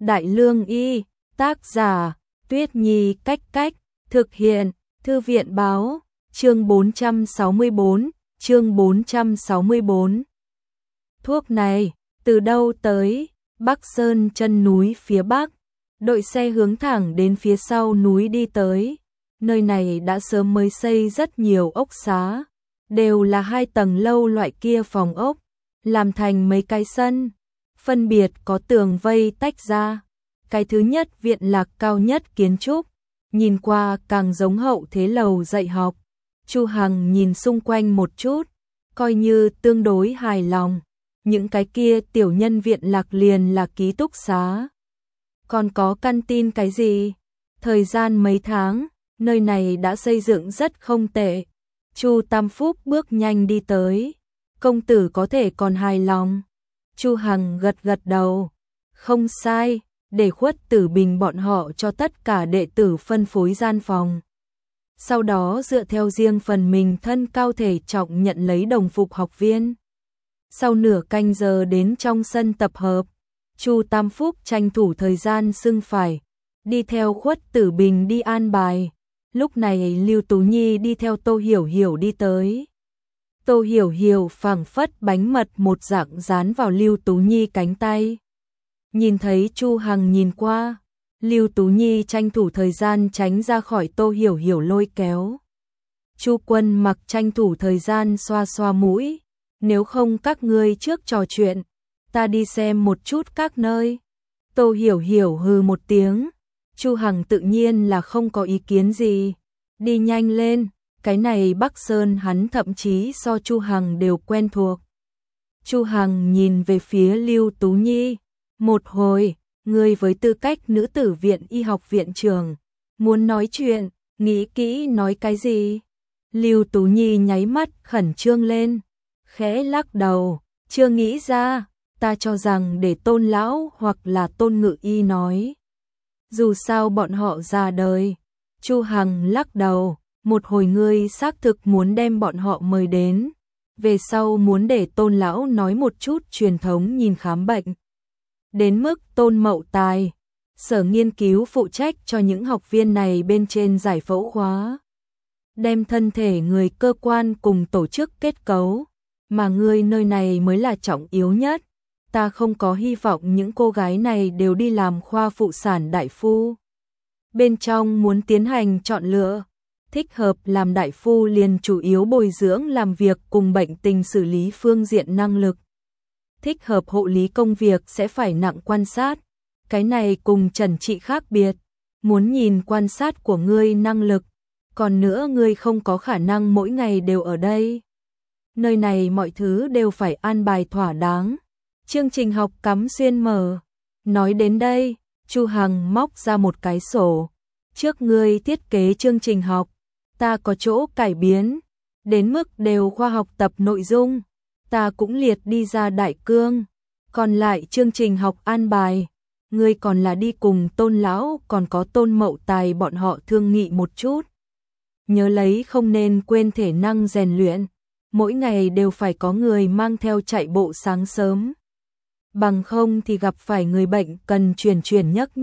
Đại Lương Y, tác giả, Tuyết Nhi Cách Cách, thực hiện, Thư viện Báo, chương 464. Thuốc này, từ đâu tới? Bắc Sơn chân núi phía Bắc, đội xe hướng thẳng đến phía sau núi đi tới. Nơi này đã sớm mới xây rất nhiều ốc xá, đều là 2 tầng lâu loại kia phòng ốc, làm thành mấy cái sân, phân biệt có tường vây tách ra. Cái thứ nhất viện lạc cao nhất kiến trúc, nhìn qua càng giống hậu thế lầu dạy học. Chu Hằng nhìn xung quanh một chút, coi như tương đối hài lòng. Những cái kia tiểu nhân viện lạc liền là ký túc xá. Còn có căn tin cái gì? Thời gian mấy tháng, nơi này đã xây dựng rất không tệ. Chu Tam Phúc bước nhanh đi tới. Công tử có thể còn hài lòng. Chu Hằng gật gật đầu. Không sai, để Khuất Tử Bình bọn họ cho tất cả đệ tử phân phối gian phòng. Sau đó dựa theo riêng phần mình thân cao thể trọng nhận lấy đồng phục học viên. Sau nửa canh giờ đến trong sân tập hợp, Chu Tam Phúc tranh thủ thời gian xưng phải, đi theo Khuất Tử Bình đi an bài. Lúc này Lưu Tú Nhi đi theo Tô Hiểu Hiểu đi tới. Tô Hiểu Hiểu phảng phất bánh mật một dạng dán vào Lưu Tú Nhi cánh tay. Nhìn thấy Chu Hằng nhìn qua, Lưu Tú Nhi tranh thủ thời gian tránh ra khỏi Tô Hiểu Hiểu lôi kéo. Chu Quân Mặc tranh thủ thời gian xoa xoa mũi. Nếu không các ngươi trước trò chuyện, ta đi xem một chút các nơi. Tô Hiểu Hiểu hừ một tiếng. Chu Hằng tự nhiên là không có ý kiến gì. Đi nhanh lên, cái này Bắc Sơn hắn thậm chí so Chu Hằng đều quen thuộc. Chu Hằng nhìn về phía Lưu Tú Nhi. Một hồi, ngươi với tư cách nữ tử viện y học viện trưởng, muốn nói chuyện, nghĩ kỹ nói cái gì? Lưu Tú Nhi nháy mắt khẩn trương lên. Khẽ lắc đầu, chưa nghĩ ra, ta cho rằng để Tôn lão hoặc là Tôn Ngự Y nói. Dù sao bọn họ già đời. Chu Hằng lắc đầu, một hồi ngươi xác thực muốn đem bọn họ mời đến, về sau muốn để Tôn lão nói một chút truyền thống nhìn khám bệnh. Đến mức Tôn Mậu Tài, sở nghiên cứu phụ trách cho những học viên này bên trên giải phẫu khóa. Đem thân thể người cơ quan cùng tổ chức kết cấu. Mà ngươi nơi này mới là trọng yếu nhất. Ta không có hy vọng những cô gái này đều đi làm khoa phụ sản đại phu. Bên trong muốn tiến hành chọn lựa, thích hợp làm đại phu liền chủ yếu bồi dưỡng làm việc cùng bệnh tình xử lý phương diện năng lực. Thích hợp hộ lý công việc sẽ phải nặng quan sát. Cái này cùng trần trị khác biệt. Muốn nhìn quan sát của ngươi năng lực. Còn nữa ngươi không có khả năng mỗi ngày đều ở đây. Nơi này mọi thứ đều phải an bài thỏa đáng. Chương trình học cắm xuyên mở. Nói đến đây, Chu Hằng móc ra một cái sổ. Trước ngươi thiết kế chương trình học, ta có chỗ cải biến. Đến mức đều khoa học tập nội dung, ta cũng liệt đi ra đại cương. Còn lại chương trình học an bài, ngươi còn là đi cùng Tôn lão còn có Tôn Mậu Tài bọn họ thương nghị một chút. Nhớ lấy không nên quên thể năng rèn luyện. Mỗi ngày đều phải có người mang theo chạy bộ sáng sớm. Bằng không thì gặp phải người bệnh cần chuyển nhấc.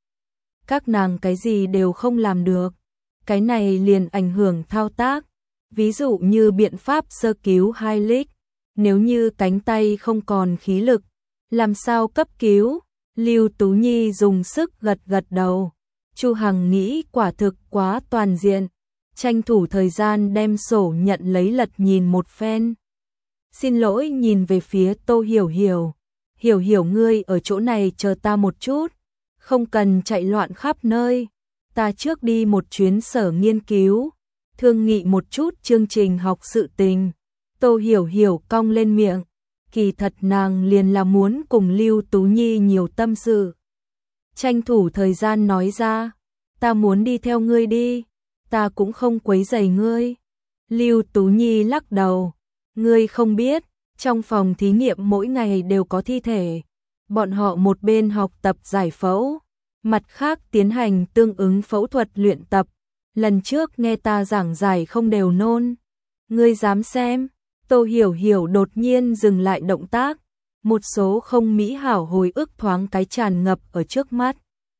Các nàng cái gì đều không làm được. Cái này liền ảnh hưởng thao tác. Ví dụ như biện pháp sơ cứu Hylic. Nếu như cánh tay không còn khí lực, làm sao cấp cứu? Lưu Tú Nhi dùng sức gật đầu. Chu Hằng nghĩ quả thực quá toàn diện. Tranh thủ thời gian đem sổ nhận lấy lật nhìn một phen. Xin lỗi nhìn về phía Tô Hiểu Hiểu. Hiểu Hiểu ngươi ở chỗ này chờ ta một chút. Không cần chạy loạn khắp nơi. Ta trước đi một chuyến sở nghiên cứu. Thương nghị một chút chương trình học sự tình. Tô Hiểu Hiểu cong lên miệng. Kỳ thật nàng liền là muốn cùng Lưu Tú Nhi nhiều tâm sự. Tranh thủ thời gian nói ra. Ta muốn đi theo ngươi đi. Ta cũng không quấy rầy ngươi. Lưu Tú Nhi lắc đầu. Ngươi không biết, trong phòng thí nghiệm mỗi ngày đều có thi thể. Bọn họ một bên học tập giải phẫu, mặt khác tiến hành tương ứng phẫu thuật luyện tập. Lần trước nghe ta giảng giải không đều nôn. Ngươi dám xem? Tô Hiểu Hiểu đột nhiên dừng lại động tác. một số không mỹ hảo hồi ức thoáng cái tràn ngập ở trước mắt.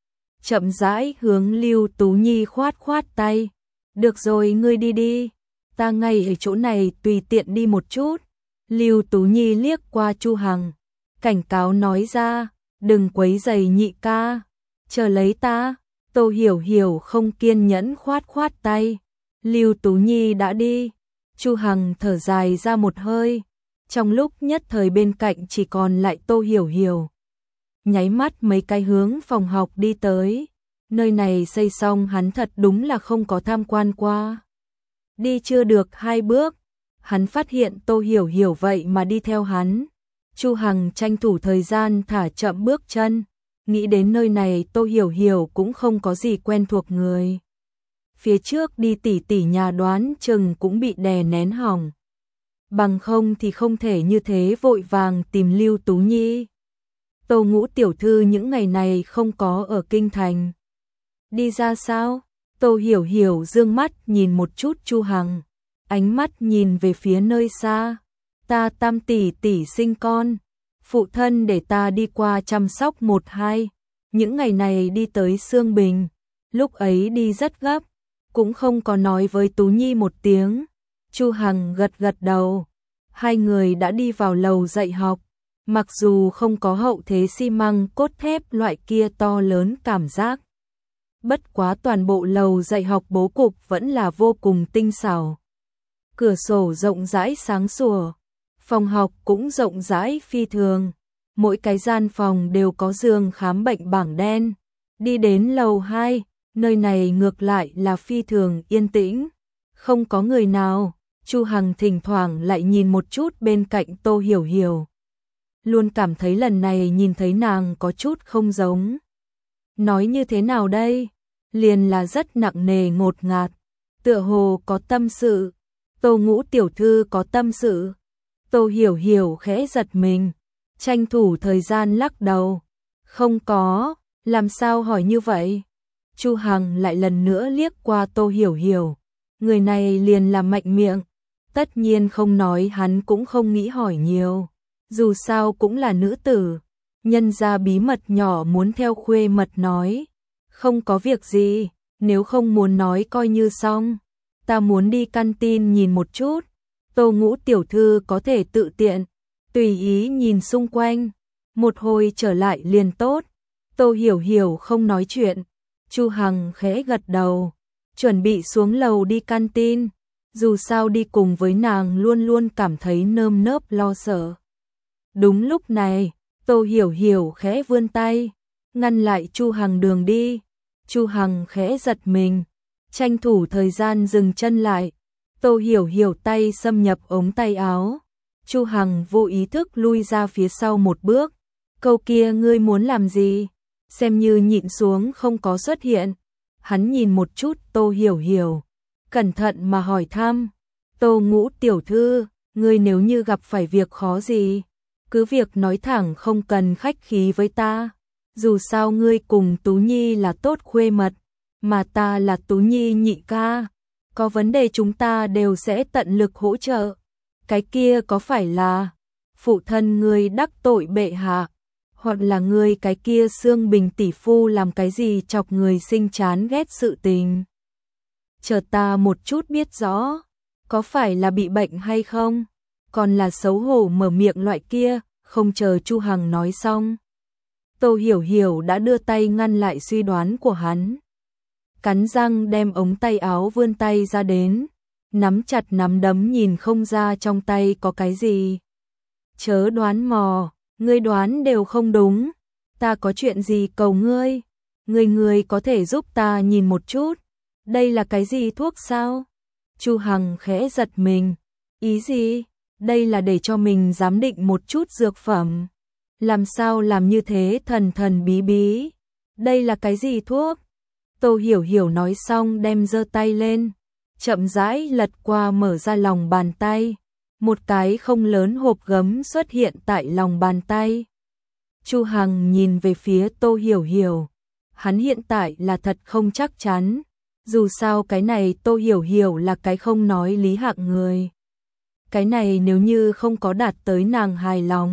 Chậm rãi hướng Lưu Tú Nhi khoát khoát tay. Được rồi, ngươi đi đi, ta ngay ở chỗ này tùy tiện đi một chút. Lưu Tú Nhi liếc qua Chu Hằng, cảnh cáo nói ra, đừng quấy rầy nhị ca, chờ lấy ta. Tô Hiểu Hiểu không kiên nhẫn khoát khoát tay. Lưu Tú Nhi đã đi. Chu Hằng thở dài ra một hơi. Trong lúc nhất thời bên cạnh chỉ còn lại Tô Hiểu Hiểu. Nháy mắt mấy cái hướng phòng học đi tới. Nơi này xây xong hắn thật đúng là không có tham quan qua. Đi chưa được 2 bước, hắn phát hiện Tô Hiểu Hiểu vậy mà đi theo hắn. Chu Hằng tranh thủ thời gian thả chậm bước chân. Nghĩ đến nơi này Tô Hiểu Hiểu cũng không có gì quen thuộc người. Phía trước đi tỉ tỉ nhà đoán chừng cũng bị đè nén hỏng. Bằng không thì không thể như thế vội vàng tìm Lưu Tú Nhi. Tô Ngũ tiểu thư những ngày này không có ở kinh thành. Đi ra sao? Tô Hiểu Hiểu dương mắt nhìn một chút Chu Hằng, ánh mắt nhìn về phía nơi xa. Ta Tam tỷ tỷ sinh con, phụ thân để ta đi qua chăm sóc 1-2. Những ngày này đi tới Sương Bình, lúc ấy đi rất gấp, cũng không có nói với Tú Nhi một tiếng. Chu Hằng gật gật đầu. Hai người đã đi vào lầu dạy học. Mặc dù không có hậu thế xi măng cốt thép loại kia to lớn cảm giác, bất quá toàn bộ lầu dạy học bố cục vẫn là vô cùng tinh xảo. Cửa sổ rộng rãi sáng sủa, phòng học cũng rộng rãi phi thường. Mỗi cái gian phòng đều có giường khám bệnh bảng đen. Đi đến lầu 2, nơi này ngược lại là phi thường yên tĩnh, không có người nào. Chu Hằng thỉnh thoảng lại nhìn một chút bên cạnh Tô Hiểu Hiểu. Luôn cảm thấy lần này nhìn thấy nàng có chút không giống. Nói như thế nào đây? Liền là rất nặng nề ngột ngạt. Tựa hồ có tâm sự. Tô Ngũ tiểu thư có tâm sự. Tô Hiểu Hiểu khẽ giật mình, tranh thủ thời gian lắc đầu. Không có, làm sao hỏi như vậy? Chu Hằng lại lần nữa liếc qua Tô Hiểu Hiểu. Người này liền là mạnh miệng. Tất nhiên không nói hắn cũng không nghĩ hỏi nhiều. Dù sao cũng là nữ tử. Nhân ra bí mật nhỏ muốn theo khuê mật nói. Không có việc gì, nếu không muốn nói coi như xong. Ta muốn đi canteen nhìn một chút. Tô Ngũ tiểu thư có thể tự tiện, tùy ý nhìn xung quanh. Một hồi trở lại liền tốt. Tô Hiểu Hiểu không nói chuyện. Chu Hằng khẽ gật đầu, chuẩn bị xuống lầu đi canteen. Dù sao đi cùng với nàng luôn luôn cảm thấy nơm nớp lo sợ. Đúng lúc này, Tô Hiểu Hiểu khẽ vươn tay, ngăn lại Chu Hằng đường đi. Chu Hằng khẽ giật mình, tranh thủ thời gian dừng chân lại. Tô Hiểu Hiểu tay xâm nhập ống tay áo. Chu Hằng vô ý thức lui ra phía sau một bước. Câu kia ngươi muốn làm gì? Xem như nhịn xuống không có xuất hiện. Hắn nhìn một chút Tô Hiểu Hiểu, cẩn thận mà hỏi thăm. Tô Ngũ tiểu thư, ngươi nếu như gặp phải việc khó gì, cứ việc nói thẳng, không cần khách khí với ta. Dù sao ngươi cùng Tú Nhi là tốt khuê mật, mà ta là Tú Nhi nhị ca. Có vấn đề chúng ta đều sẽ tận lực hỗ trợ. Cái kia có phải là phụ thân ngươi đắc tội bệ hạ, hoặc là ngươi cái kia Sương Bình tỷ phu làm cái gì chọc người sinh chán ghét sự tình? Chờ ta một chút biết rõ, có phải là bị bệnh hay không? Còn là xấu hổ mở miệng loại kia. Không chờ Chu Hằng nói xong, Tô Hiểu Hiểu đã đưa tay ngăn lại suy đoán của hắn. Cắn răng đem ống tay áo vươn tay ra đến, nắm chặt nắm đấm nhìn không ra trong tay có cái gì. Chớ đoán mò, ngươi đoán đều không đúng. Ta có chuyện gì cầu ngươi? Ngươi có thể giúp ta nhìn một chút. Đây là cái gì, thuốc sao? Chu Hằng khẽ giật mình. Ý gì? Đây là để cho mình giám định một chút dược phẩm. Làm sao làm như thế thần thần bí bí? Đây là cái gì thuốc? Tô Hiểu Hiểu nói xong đem giơ tay lên, chậm rãi lật qua mở ra lòng bàn tay. Một cái không lớn hộp gấm xuất hiện tại lòng bàn tay. Chu Hằng nhìn về phía Tô Hiểu Hiểu. Hắn hiện tại là thật không chắc chắn. Dù sao cái này Tô Hiểu Hiểu là cái không nói lý hạng người. Cái này nếu như không có đạt tới nàng hài lòng,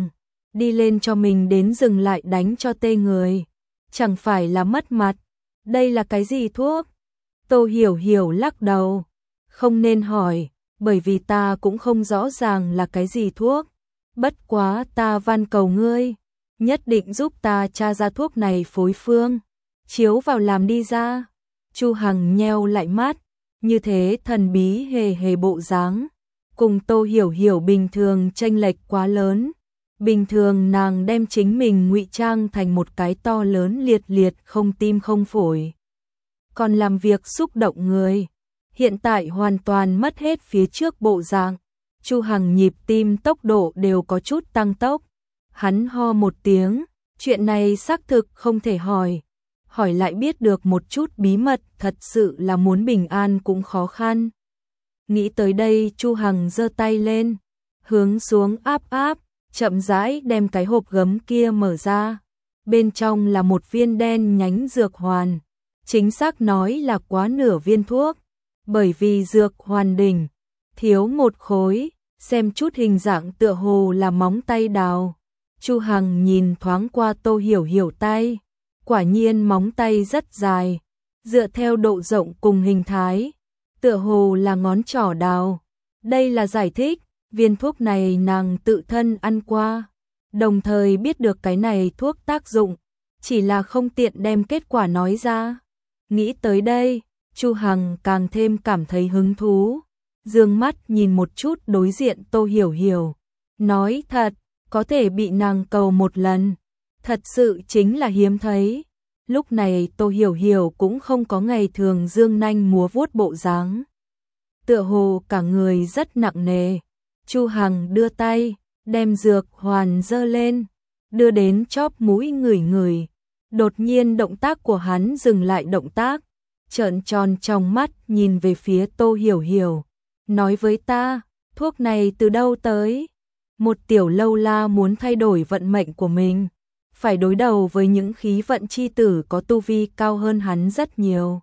đi lên cho mình đến dừng lại đánh cho tê người. Chẳng phải là mất mặt. Đây là cái gì thuốc? Tô Hiểu Hiểu lắc đầu. Không nên hỏi, bởi vì ta cũng không rõ ràng là cái gì thuốc. Bất quá ta van cầu ngươi, nhất định giúp ta tra ra thuốc này phối phương. Chiếu vào làm đi ra. Chu Hằng nheo lại mắt, như thế thần bí hề hề bộ dáng, cùng Tô Hiểu Hiểu bình thường chênh lệch quá lớn. Bình thường nàng đem chính mình ngụy trang thành một cái to lớn liệt liệt không tim không phổi, còn làm việc xúc động người. Hiện tại hoàn toàn mất hết phía trước bộ dạng. Chu Hằng nhịp tim tốc độ đều có chút tăng tốc. Hắn ho một tiếng, chuyện này xác thực không thể hỏi. Hỏi lại biết được một chút bí mật, thật sự là muốn bình an cũng khó khăn. Nghĩ tới đây, Chu Hằng giơ tay lên, hướng xuống áp áp, chậm rãi đem cái hộp gấm kia mở ra. Bên trong là một viên đen nhánh dược hoàn, chính xác nói là quá nửa viên thuốc, bởi vì dược hoàn đỉnh thiếu một khối, xem chút hình dạng tựa hồ là móng tay đào. Chu Hằng nhìn thoáng qua Tô Hiểu Hiểu tay, quả nhiên móng tay rất dài, dựa theo độ rộng cùng hình thái, tựa hồ là ngón trỏ đào. Đây là giải thích, viên thuốc này nàng tự thân ăn qua, đồng thời biết được cái này thuốc tác dụng, chỉ là không tiện đem kết quả nói ra. Nghĩ tới đây, Chu Hằng càng thêm cảm thấy hứng thú, dương mắt nhìn một chút đối diện Tô Hiểu Hiểu, nói thật, có thể bị nàng cầu một lần, thật sự chính là hiếm thấy. Lúc này Tô Hiểu Hiểu cũng không có ngày thường dương nanh múa vuốt bộ dáng, tựa hồ cả người rất nặng nề. Chu Hằng đưa tay, đem dược hoàn giơ lên, đưa đến chóp mũi ngửi ngửi. Đột nhiên động tác của hắn dừng lại động tác, trợn tròn trong mắt nhìn về phía Tô Hiểu Hiểu, nói với ta, thuốc này từ đâu tới? Một tiểu lâu la muốn thay đổi vận mệnh của mình, phải đối đầu với những khí vận chi tử có tu vi cao hơn hắn rất nhiều.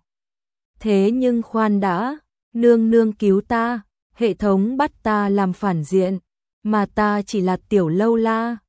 Thế nhưng khoan đã, nương nương cứu ta, hệ thống bắt ta làm phản diện, mà ta chỉ là tiểu lâu la,